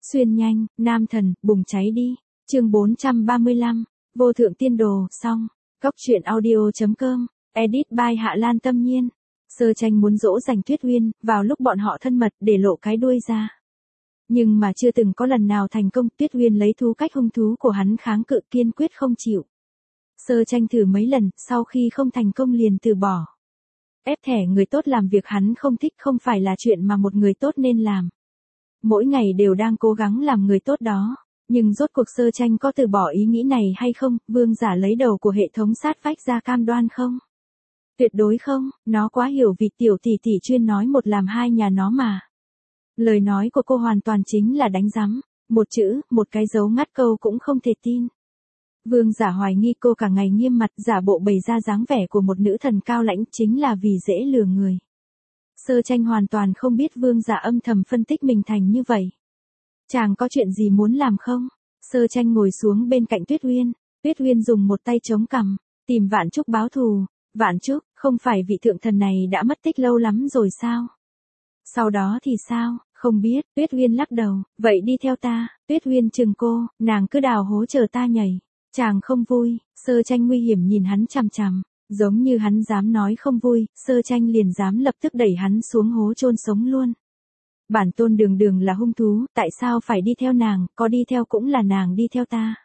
Xuyên nhanh, nam thần, bùng cháy đi. Chương 435, vô thượng tiên đồ, xong. Cóc truyện audio.com, edit by Hạ Lan Tâm Nhiên. Sơ Tranh muốn dỗ dành Tuyết Uyên, vào lúc bọn họ thân mật để lộ cái đuôi ra. Nhưng mà chưa từng có lần nào thành công, Tuyết Uyên lấy thú cách hung thú của hắn kháng cự kiên quyết không chịu. Sơ Tranh thử mấy lần, sau khi không thành công liền từ bỏ. Ép thẻ người tốt làm việc hắn không thích không phải là chuyện mà một người tốt nên làm. Mỗi ngày đều đang cố gắng làm người tốt đó. Nhưng rốt cuộc Sơ Tranh có từ bỏ ý nghĩ này hay không, vương giả lấy đầu của hệ thống sát vách ra cam đoan không? Tuyệt đối không, nó quá hiểu vì tiểu tỷ tỷ chuyên nói một làm hai nhà nó mà. Lời nói của cô hoàn toàn chính là đánh giám, một chữ, một cái dấu ngắt câu cũng không thể tin. Vương giả hoài nghi cô cả ngày nghiêm mặt giả bộ bày ra dáng vẻ của một nữ thần cao lãnh chính là vì dễ lừa người. Sơ Tranh hoàn toàn không biết vương giả âm thầm phân tích mình thành như vậy. Chàng có chuyện gì muốn làm không? Sơ Tranh ngồi xuống bên cạnh Tuyết Uyên. Tuyết Uyên dùng một tay chống cằm, tìm Vạn Trúc báo thù. Vạn Trúc, không phải vị thượng thần này đã mất tích lâu lắm rồi sao? Sau đó thì sao? Không biết. Tuyết Uyên lắc đầu. Vậy đi theo ta. Tuyết Uyên chừng cô, nàng cứ đào hố chờ ta nhảy. Chàng không vui. Sơ Tranh nguy hiểm nhìn hắn chằm chằm. Giống như hắn dám nói không vui, Sơ Tranh liền dám lập tức đẩy hắn xuống hố chôn sống luôn. Bản tôn đường đường là hung thú, tại sao phải đi theo nàng, có đi theo cũng là nàng đi theo ta.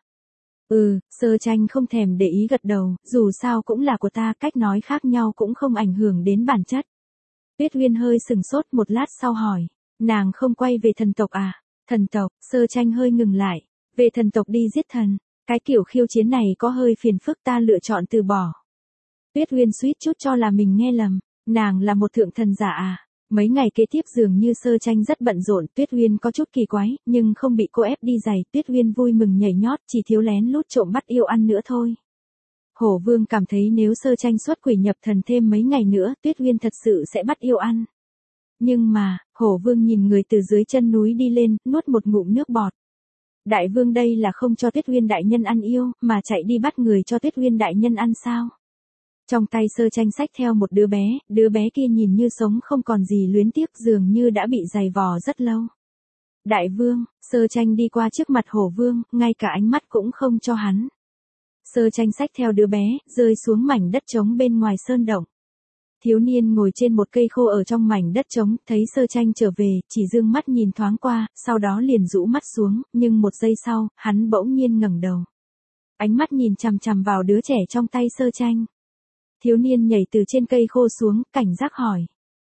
Sơ Tranh không thèm để ý gật đầu, dù sao cũng là của ta, cách nói khác nhau cũng không ảnh hưởng đến bản chất. Tuyết Uyên hơi sừng sốt một lát sau hỏi, nàng không quay về thần tộc à? Thần tộc, Sơ Tranh hơi ngừng lại, về thần tộc đi giết thần, cái kiểu khiêu chiến này có hơi phiền phức, ta lựa chọn từ bỏ. Tuyết Uyên suýt chút cho là mình nghe lầm, nàng là một thượng thần giả à? Mấy ngày kế tiếp dường như Sơ Tranh rất bận rộn, Tuyết Uyên có chút kỳ quái, nhưng không bị cô ép đi giày, Tuyết Uyên vui mừng nhảy nhót, chỉ thiếu lén lút trộm bắt yêu ăn nữa thôi. Hổ Vương cảm thấy nếu Sơ Tranh xuất quỷ nhập thần thêm mấy ngày nữa, Tuyết Uyên thật sự sẽ bắt yêu ăn. Nhưng mà, Hổ Vương nhìn người từ dưới chân núi đi lên, nuốt một ngụm nước bọt. Đại Vương đây là không cho Tuyết Uyên đại nhân ăn yêu, mà chạy đi bắt người cho Tuyết Uyên đại nhân ăn sao? Trong tay Sơ Tranh xách theo một đứa bé kia nhìn như sống không còn gì luyến tiếc, dường như đã bị giày vò rất lâu. Đại Vương, Sơ Tranh đi qua trước mặt Hổ Vương, ngay cả ánh mắt cũng không cho hắn. Sơ Tranh xách theo đứa bé, rơi xuống mảnh đất trống bên ngoài sơn động. Thiếu niên ngồi trên một cây khô ở trong mảnh đất trống, thấy Sơ Tranh trở về, chỉ dương mắt nhìn thoáng qua, sau đó liền rũ mắt xuống, nhưng một giây sau, hắn bỗng nhiên ngẩng đầu. Ánh mắt nhìn chằm chằm vào đứa trẻ trong tay Sơ Tranh. Thiếu niên nhảy từ trên cây khô xuống, cảnh giác hỏi.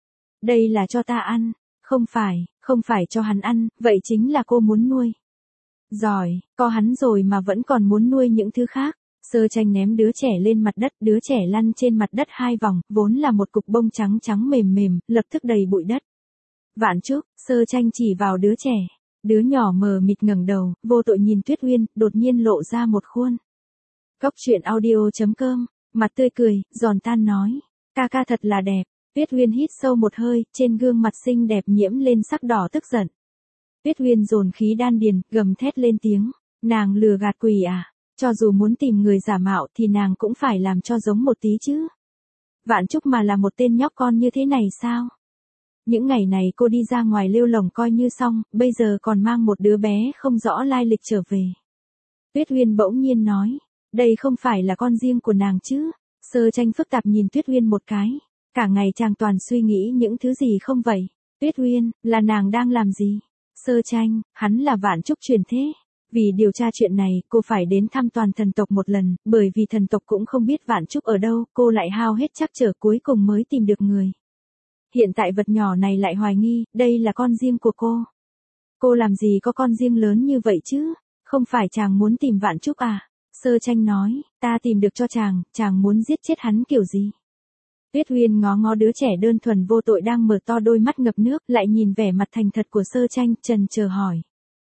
Đây là cho ta ăn, không phải cho hắn ăn, vậy chính là cô muốn nuôi. Giỏi, có hắn rồi mà vẫn còn muốn nuôi những thứ khác. Sơ Tranh ném đứa trẻ lên mặt đất, đứa trẻ lăn trên mặt đất 2 vòng, vốn là một cục bông trắng trắng mềm mềm, lập tức đầy bụi đất. Vạn Trúc, Sơ Tranh chỉ vào đứa trẻ. Đứa nhỏ mờ mịt ngẩng đầu, vô tội nhìn Tuyết Uyên, đột nhiên lộ ra một khuôn. Cóc truyện audio.com, mặt tươi cười, giòn tan nói. Ca ca thật là đẹp. Tuyết Uyên hít sâu một hơi, trên gương mặt xinh đẹp nhiễm lên sắc đỏ tức giận. Tuyết Uyên dồn khí đan điền, gầm thét lên tiếng. Nàng lừa gạt quỷ à? Cho dù muốn tìm người giả mạo thì nàng cũng phải làm cho giống một tí chứ. Vạn Trúc mà là một tên nhóc con như thế này sao? Những ngày này cô đi ra ngoài lêu lổng coi như xong, bây giờ còn mang một đứa bé không rõ lai lịch trở về. Tuyết Uyên bỗng nhiên nói, đây không phải là con riêng của nàng chứ? Sơ Tranh phức tạp nhìn Tuyết Uyên một cái, cả ngày chàng toàn suy nghĩ những thứ gì không vậy? Tuyết Uyên, là nàng đang làm gì? Sơ Tranh, hắn là Vạn Trúc truyền thế. Vì điều tra chuyện này, cô phải đến thăm toàn thần tộc một lần, bởi vì thần tộc cũng không biết Vạn Trúc ở đâu, cô lại hao hết trắc trở cuối cùng mới tìm được người. Hiện tại vật nhỏ này lại hoài nghi, đây là con riêng của cô. Cô làm gì có con riêng lớn như vậy chứ? Không phải chàng muốn tìm Vạn Trúc à? Sơ Tranh nói, ta tìm được cho chàng muốn giết chết hắn kiểu gì? Tuyết Uyên ngó ngó đứa trẻ đơn thuần vô tội đang mở to đôi mắt ngập nước, lại nhìn vẻ mặt thành thật của Sơ Tranh, trần chờ hỏi.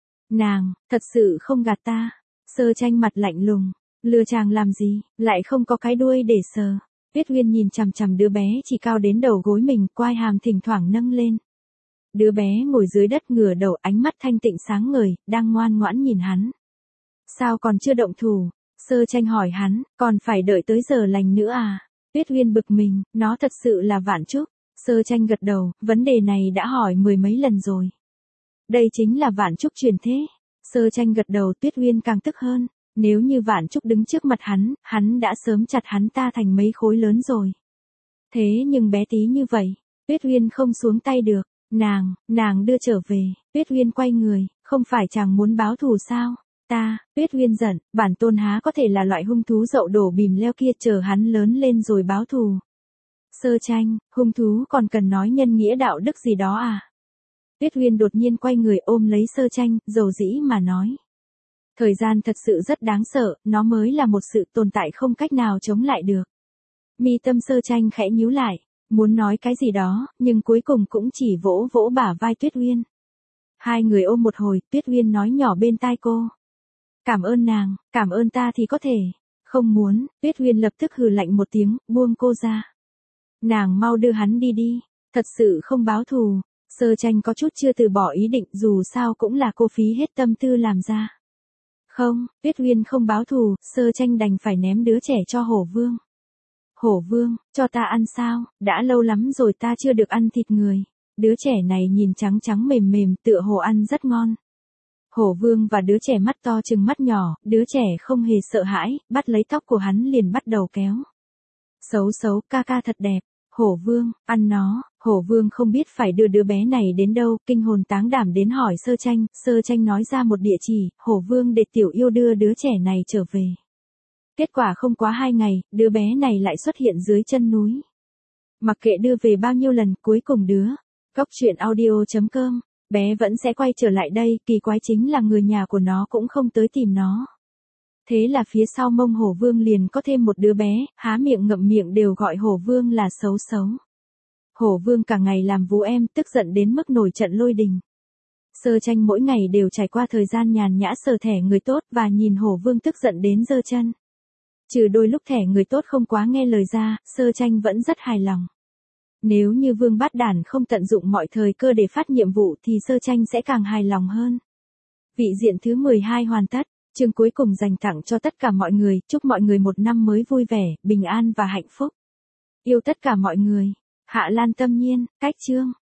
Nàng, thật sự không gạt ta. Sơ Tranh mặt lạnh lùng, lừa chàng làm gì, lại không có cái đuôi để sờ. Tuyết Uyên nhìn chằm chằm đứa bé chỉ cao đến đầu gối mình, quai hàm thỉnh thoảng nâng lên. Đứa bé ngồi dưới đất ngửa đầu, ánh mắt thanh tịnh sáng ngời, đang ngoan ngoãn nhìn hắn. Sao còn chưa động thủ? Sơ Tranh hỏi hắn, còn phải đợi tới giờ lành nữa à? Tuyết Uyên bực mình, nó thật sự là Vạn Trúc. Sơ Tranh gật đầu, vấn đề này đã hỏi 10 mấy lần rồi. Đây chính là Vạn Trúc truyền thế. Sơ Tranh gật đầu, Tuyết Uyên càng tức hơn. Nếu như Vạn Trúc đứng trước mặt hắn đã sớm chặt hắn ta thành mấy khối lớn rồi. Thế nhưng bé tí như vậy, Tuyết Uyên không xuống tay được. Nàng đưa trở về. Tuyết Uyên quay người, không phải chàng muốn báo thù sao? Tuyết Uyên giận, bản tôn há có thể là loại hung thú dậu đổ bìm leo kia, chờ hắn lớn lên rồi báo thù. Sơ Tranh, hung thú còn cần nói nhân nghĩa đạo đức gì đó à? Tuyết Uyên đột nhiên quay người ôm lấy Sơ Tranh, dầu dĩ mà nói. Thời gian thật sự rất đáng sợ, nó mới là một sự tồn tại không cách nào chống lại được. Mi tâm Sơ Tranh khẽ nhíu lại, muốn nói cái gì đó, nhưng cuối cùng cũng chỉ vỗ vỗ bả vai Tuyết Uyên. Hai người ôm một hồi, Tuyết Uyên nói nhỏ bên tai cô. Cảm ơn nàng, cảm ơn ta thì có thể. Không muốn, Tuyết Uyên lập tức hừ lạnh một tiếng, buông cô ra. Nàng mau đưa hắn đi, thật sự không báo thù. Sơ Tranh có chút chưa từ bỏ ý định, dù sao cũng là cô phí hết tâm tư làm ra. Không, Tuyết Uyên không báo thù, Sơ Tranh đành phải ném đứa trẻ cho Hổ Vương. Hổ Vương, cho ta ăn sao, đã lâu lắm rồi ta chưa được ăn thịt người. Đứa trẻ này nhìn trắng trắng mềm mềm, tựa hồ ăn rất ngon. Hổ Vương và đứa trẻ mắt to trừng mắt nhỏ, đứa trẻ không hề sợ hãi, bắt lấy tóc của hắn liền bắt đầu kéo. Xấu, ca ca thật đẹp. Hổ Vương, ăn nó. Hổ Vương không biết phải đưa đứa bé này đến đâu, kinh hồn táng đảm đến hỏi Sơ Tranh nói ra một địa chỉ, Hổ Vương để tiểu yêu đưa đứa trẻ này trở về. Kết quả không quá 2 ngày, đứa bé này lại xuất hiện dưới chân núi. Mặc kệ đưa về bao nhiêu lần, cuối cùng Cóc truyện audio.com, bé vẫn sẽ quay trở lại đây, kỳ quái chính là người nhà của nó cũng không tới tìm nó. Thế là phía sau mông Hổ Vương liền có thêm một đứa bé, há miệng ngậm miệng đều gọi Hổ Vương là xấu. Hổ Vương cả ngày làm vú em, tức giận đến mức nổi trận lôi đình. Sơ Tranh mỗi ngày đều trải qua thời gian nhàn nhã sờ thẻ người tốt và nhìn Hổ Vương tức giận đến giơ chân. Trừ đôi lúc thẻ người tốt không quá nghe lời ra, Sơ Tranh vẫn rất hài lòng. Nếu như Vương Bát Đản không tận dụng mọi thời cơ để phát nhiệm vụ thì Sơ Tranh sẽ càng hài lòng hơn. Vị diện thứ 12 hoàn tất, chương cuối cùng dành tặng cho tất cả mọi người, chúc mọi người một năm mới vui vẻ, bình an và hạnh phúc. Yêu tất cả mọi người. Hạ Lan Tâm Nhiên, cách chương.